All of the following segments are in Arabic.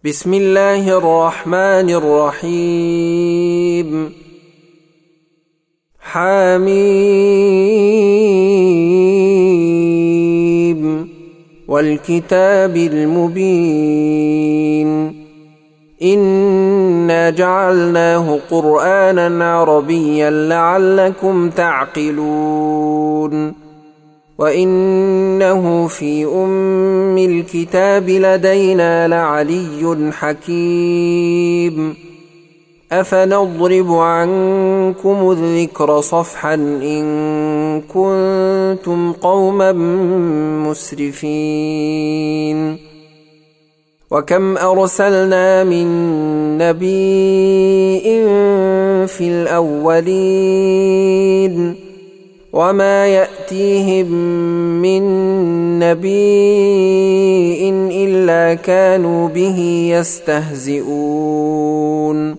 بسم الله الرحمن الرحيم. حميم والكتاب المبين إنا جعلناه قرآنا عربيا لعلكم تعقلون وإنه في أم الكتاب لدينا لعلي حكيم أفنضرب عنكم الذكر صفحا إن كنتم قوما مسرفين وكم أرسلنا من نبي في الأولين وما يأتيهم من نبي إلا كانوا به يستهزئون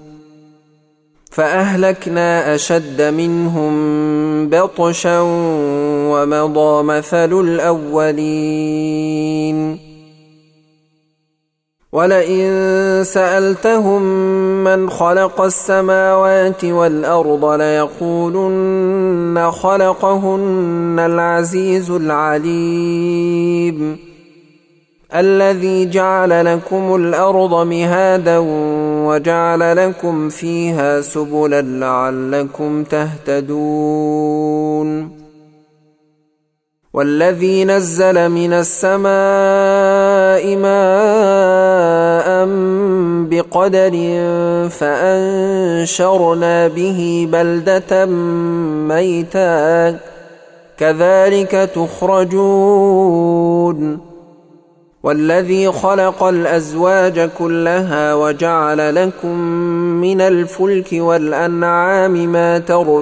فأهلكنا أشد منهم بطشا ومضى مثل الأولين ولئن سألتهم من خلق السماوات والأرض ليقولن خلقهن العزيز العليم الذي جعل لكم الأرض مهادا وجعل لكم فيها سبلا لعلكم تهتدون والذي نزل من السماء ماء بقدر فأنشرنا به بلدة ميتا كذلك تخرجون والذي خلق الأزواج كلها وجعل لكم من الفلك والأنعام ما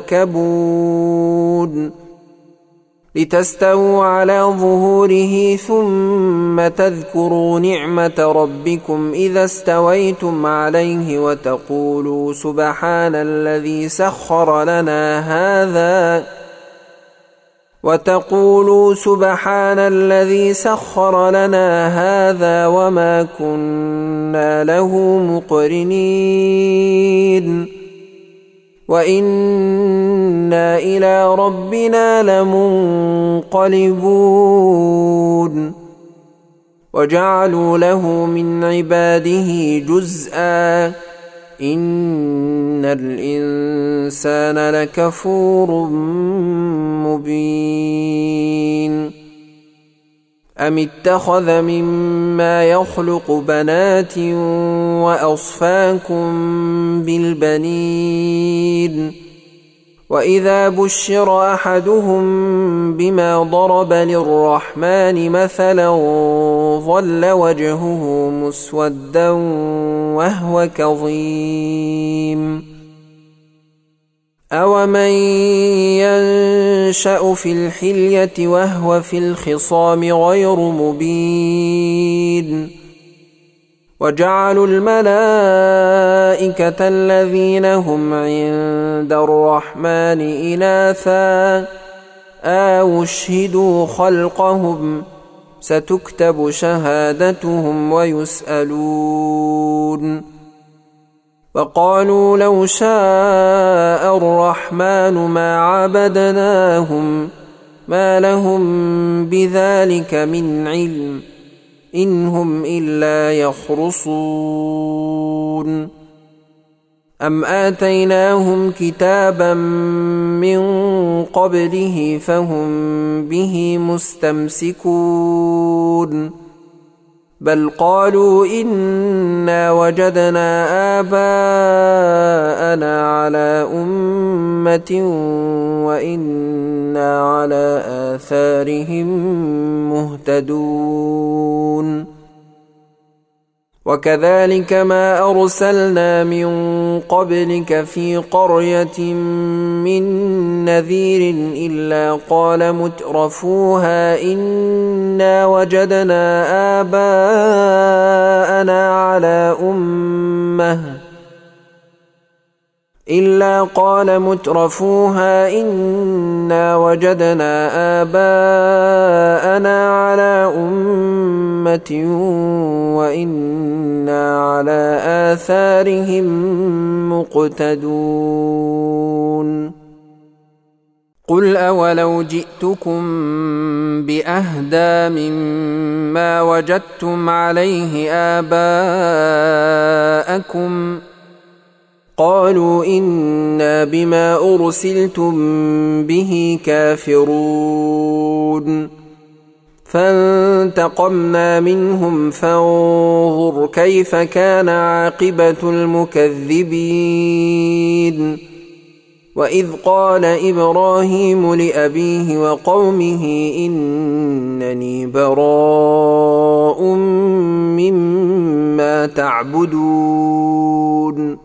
تركبون لتستووا على ظهوره ثم تذكروا نعمة ربكم إذا استويتم عليه وتقولوا سبحان الذي سخر لنا هذا وما كنا له مقرنين وإنا إلى ربنا لمنقلبون وجعلوا له من عباده جزءا إن الإنسان لكفور مبين أم اتخذ مما يخلق بنات وأصفاكم بالبنين وإذا بشر أحدهم بما ضرب للرحمن مثلا ظل وجهه مسودا وهو كظيم أومن ينشأ في الحلية وهو في الخصام غير مبين وجعلوا الملائكة الذين هم عند الرحمن إناثا أشهدوا خلقهم ستكتب شهادتهم ويسألون وقالوا لو شاء الرحمن ما عبدناهم ما لهم بذلك من علم إن هم إلا يخرصون أم آتيناهم كتابا من قبله فهم به مستمسكون بل قالوا إنا وجدنا آباءنا على أمة وإنا على آثارهم مهتدون وكذلك ما أرسلنا من قبلك في قرية من نذير إلا قال مترفوها إنا وجدنا آباءنا على أمة إلا قال مترفوها إنا وجدنا آباءنا على أمة وإنا وعلى آثارهم مقتدون قل أولو جئتكم بأهدى مما وجدتم عليه آباءكم قالوا إنا بما أرسلتم به كافرون فانتقمنا منهم فانظر كيف كان عاقبة المكذبين وإذ قال إبراهيم لأبيه وقومه إنني براء مما تعبدون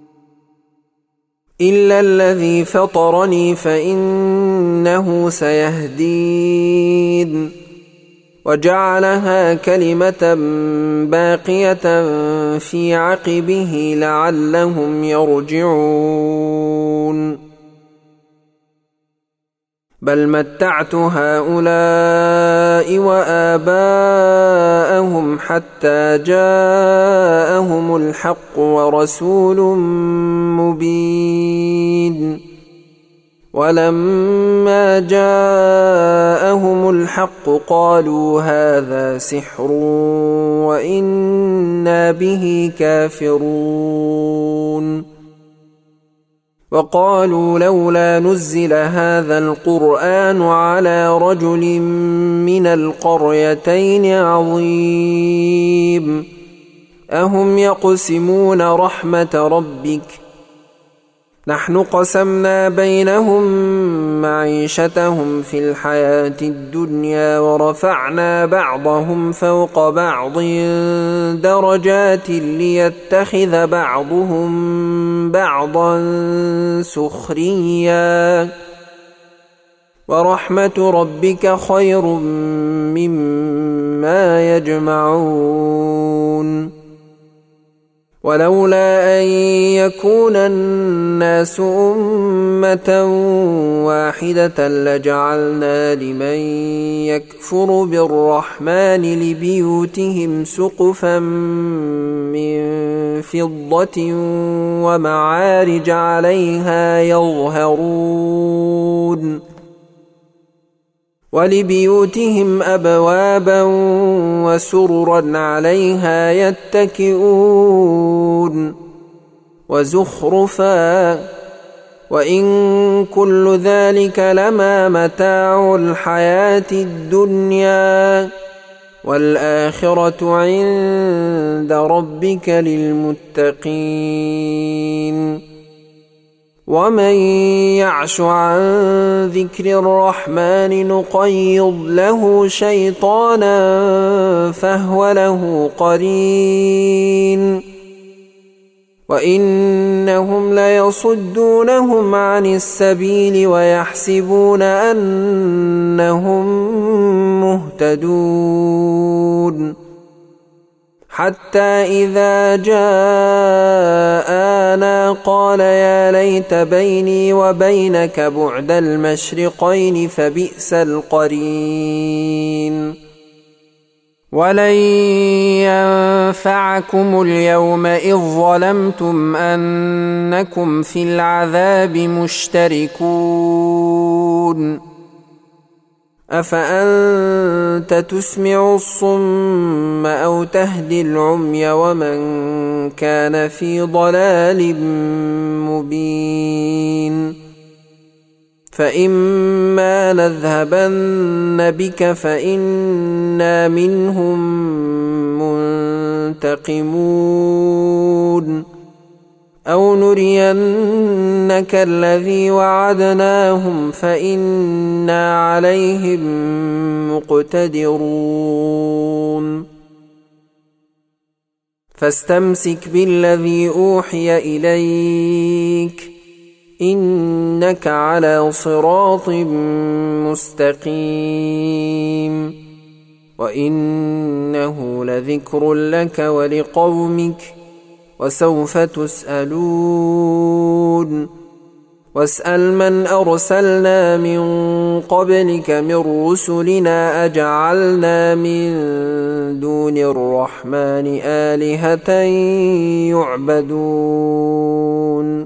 إلا الذي فطرني فإنه سيهدين وجعلها كلمة باقية في عقبه لعلهم يرجعون بل متعت هؤلاء وآباءهم حتى جاءهم الحق ورسول مبين ولما جاءهم الحق قالوا هذا سحر وإنا به كافرون وقالوا لولا نزل هذا القرآن على رجل من القريتين عظيم أهم يقسمون رحمة ربك نحن قسمنا بينهم معيشتهم في الحياة الدنيا ورفعنا بعضهم فوق بعض درجات ليتخذ بعضهم بعضا سخريا ورحمة ربك خير مما يجمعون ولولا أن يكون الناس أمة واحدة لجعلنا لمن يكفر بالرحمن لبيوتهم سقفا من فضة ومعارج عليها يظهرون ولبيوتهم أبوابا وسررا عليها يتكئون وزخرفا وإن كل ذلك لما متاع الحياة الدنيا والآخرة عند ربك للمتقين ومن يعش عن ذكر الرحمن نقيض له شيطانا فهو له قرين وإنهم ليصدونهم عن السبيل ويحسبون أنهم مهتدون حتى إذا جاءنا قال يا ليت بيني وبينك بعد المشرقين فبئس القرين ولن ينفعكم اليوم إذ ظلمتم أنكم في العذاب مشتركون أفأنت تسمع الصم أو تهدي العمي ومن كان في ضلال مبين فإما نذهبن بك فإنا منهم منتقمون أو نرينك الذي وعدناهم فإنا عليهم مقتدرون فاستمسك بالذي أوحي إليك إنك على صراط مستقيم وإنه لذكر لك ولقومك وسوف تسألون واسأل من أرسلنا من قبلك من رسلنا أجعلنا من دون الرحمن آلهة يعبدون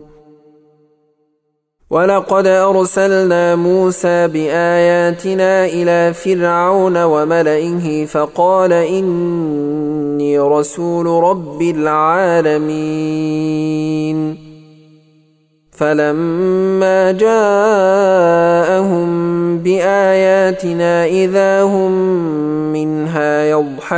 ولقد أرسلنا موسى بآياتنا إلى فرعون وملئه فقال إني رسول رب العالمين فلما جاءهم بآياتنا إذا هم منها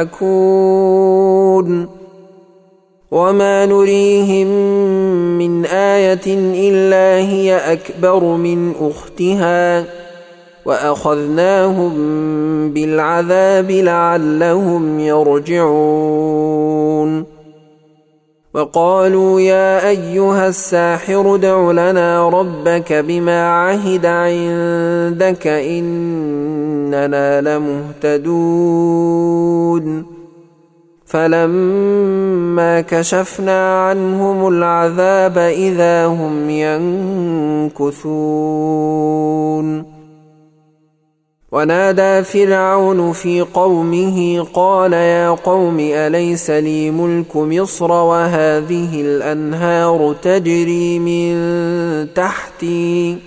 يضحكون وما نريهم من آية إلا هي أكبر من أختها وأخذناهم بالعذاب لعلهم يرجعون وقالوا يا أيها الساحر ادع لنا ربك بما عهد عندك إننا لمهتدون فلما كشفنا عنهم العذاب إذا هم ينكثون ونادى فرعون في قومه قال يا قوم أليس لي ملك مصر وهذه الأنهار تجري من تحتي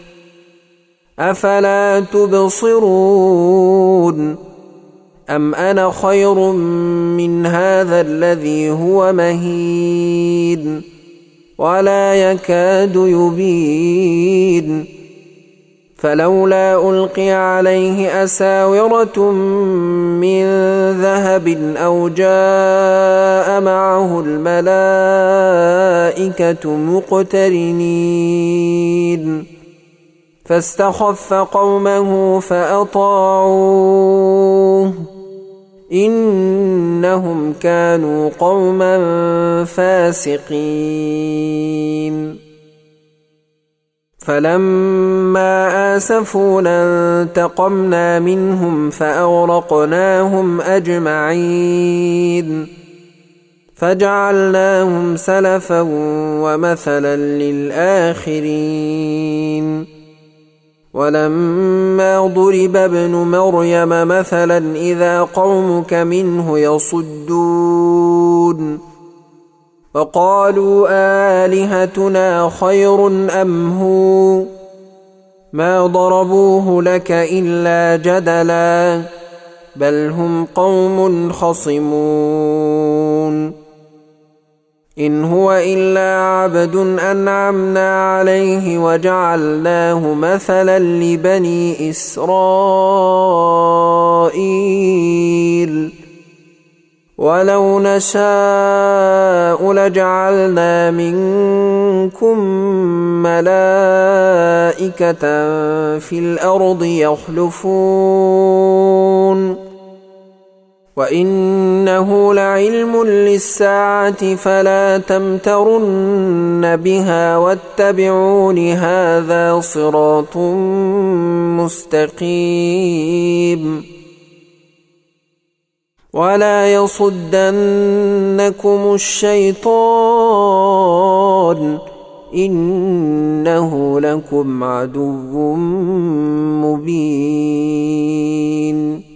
أفلا تبصرون أم أنا خير من هذا الذي هو مهين ولا يكاد يبين فلولا ألقي عليه أساورة من ذهب أو جاء معه الملائكة مقترنين فاستخف قومه فأطاعوه إنهم كانوا قوما فاسقين فلما آسفونا انتقمنا منهم فأغرقناهم أجمعين فجعلناهم سلفا ومثلا للآخرين ولما ضرب ابن مريم مثلا إذا قومك منه يصدون وقالوا آلهتنا خير أم هو ما ضربوه لك إلا جدلا بل هم قوم خصمون إن هو إلا عبد أنعمنا عليه وجعلناه مثلا لبني إسرائيل ولو نشاء لجعلنا منكم ملائكة في الأرض يخلفون وإنه لعلم للساعة فلا تمترن بها واتبعون هذا صراط مستقيم ولا يصدنكم الشيطان إنه لكم عدو مبين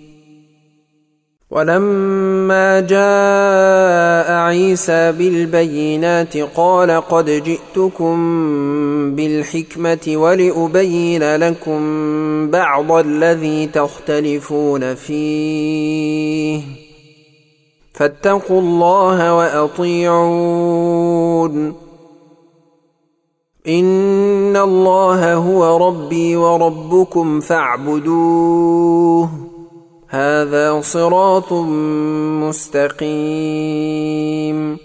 ولما جاء عيسى بالبينات قال قد جئتكم بالحكمة ولأبين لكم بعض الذي تختلفون فيه فاتقوا الله وأطيعون إن الله هو ربي وربكم فاعبدوه هذا صراط مستقيم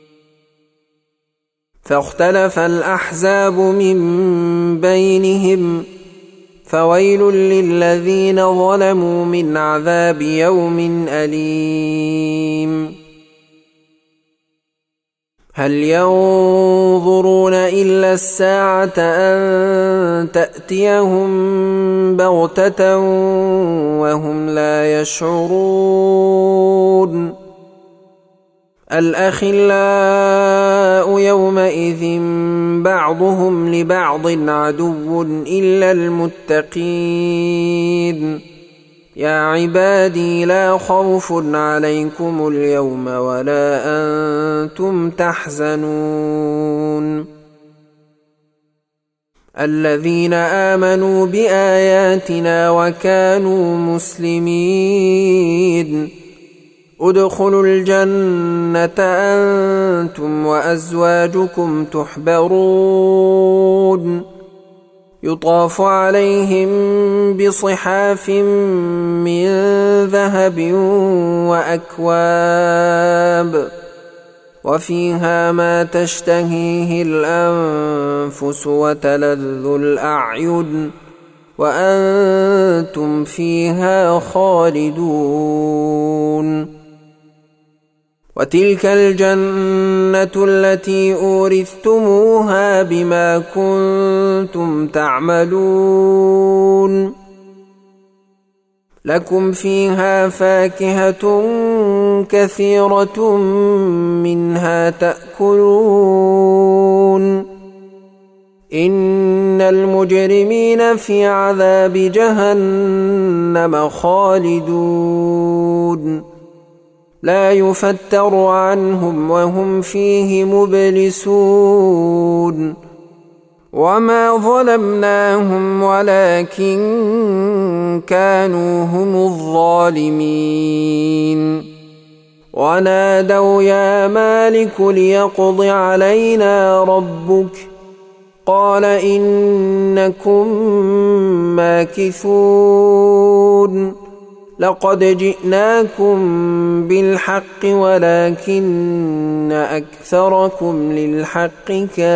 فاختلف الأحزاب من بينهم فويل للذين ظلموا من عذاب يوم أليم هل ينظرون إلا الساعة أن تأتيهم بغتة وهم لا يشعرون الأخلاء يومئذ بعضهم لبعض عدو إلا المتقين يا عبادي لا خوف عليكم اليوم ولا أنتم تحزنون الذين آمنوا بآياتنا وكانوا مسلمين ادخلوا الجنة أنتم وأزواجكم تحبرون يطاف عليهم بصحاف من ذهب وأكواب وفيها ما تشتهيه الأنفس وتلذ الأعين وأنتم فيها خالدون وتلك الجنة التي أورثتموها بما كنتم تعملون لكم فيها فاكهة كثيرة منها تأكلون إن المجرمين في عذاب جهنم خالدون لا يفتر عنهم وهم فيه مبلسون وما ظلمناهم ولكن كانوا هم الظالمين ونادوا يا مالك ليقض علينا ربك قال إنكم ماكثون لقد جئناكم بالحق ولكن أكثركم للحق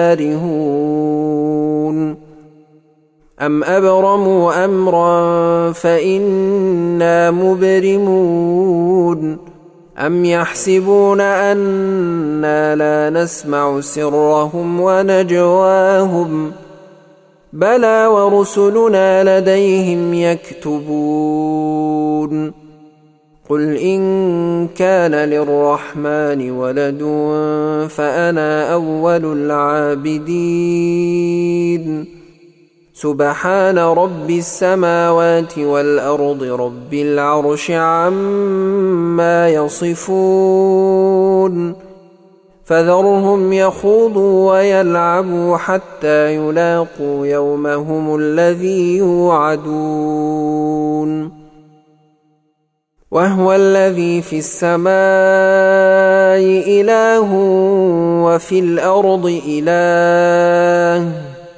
كارهون أم أبرموا أمرا فإنا مبرمون أم يحسبون أنا لا نسمع سرهم ونجواهم بلى ورسلنا لديهم يكتبون قل إن كان للرحمن ولد فأنا أول العابدين سبحان رب السماوات والأرض رب العرش عما يصفون فذرهم يخوضوا ويلعبوا حتى يلاقوا يومهم الذي يوعدون وهو الذي في السماء إله وفي الأرض إله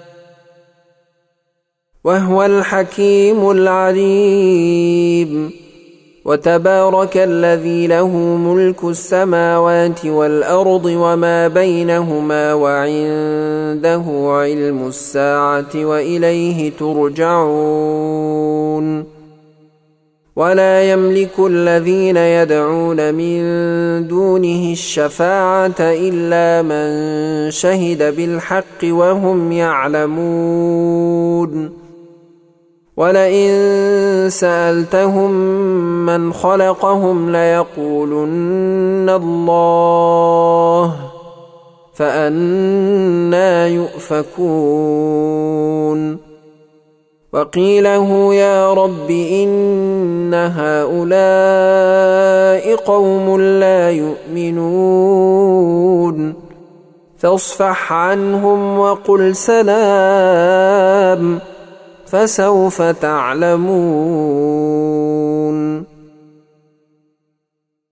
وهو الحكيم العليم وتبارك الذي له ملك السماوات والأرض وما بينهما وعنده علم الساعة وإليه ترجعون ولا يملك الذين يدعون من دونه الشفاعة إلا من شهد بالحق وهم يعلمون ولئن سألتهم من خلقهم ليقولن الله فأنى يؤفكون وقيله يا رب إن هؤلاء قوم لا يؤمنون فاصفح عنهم وقل سلام فسوف تعلمون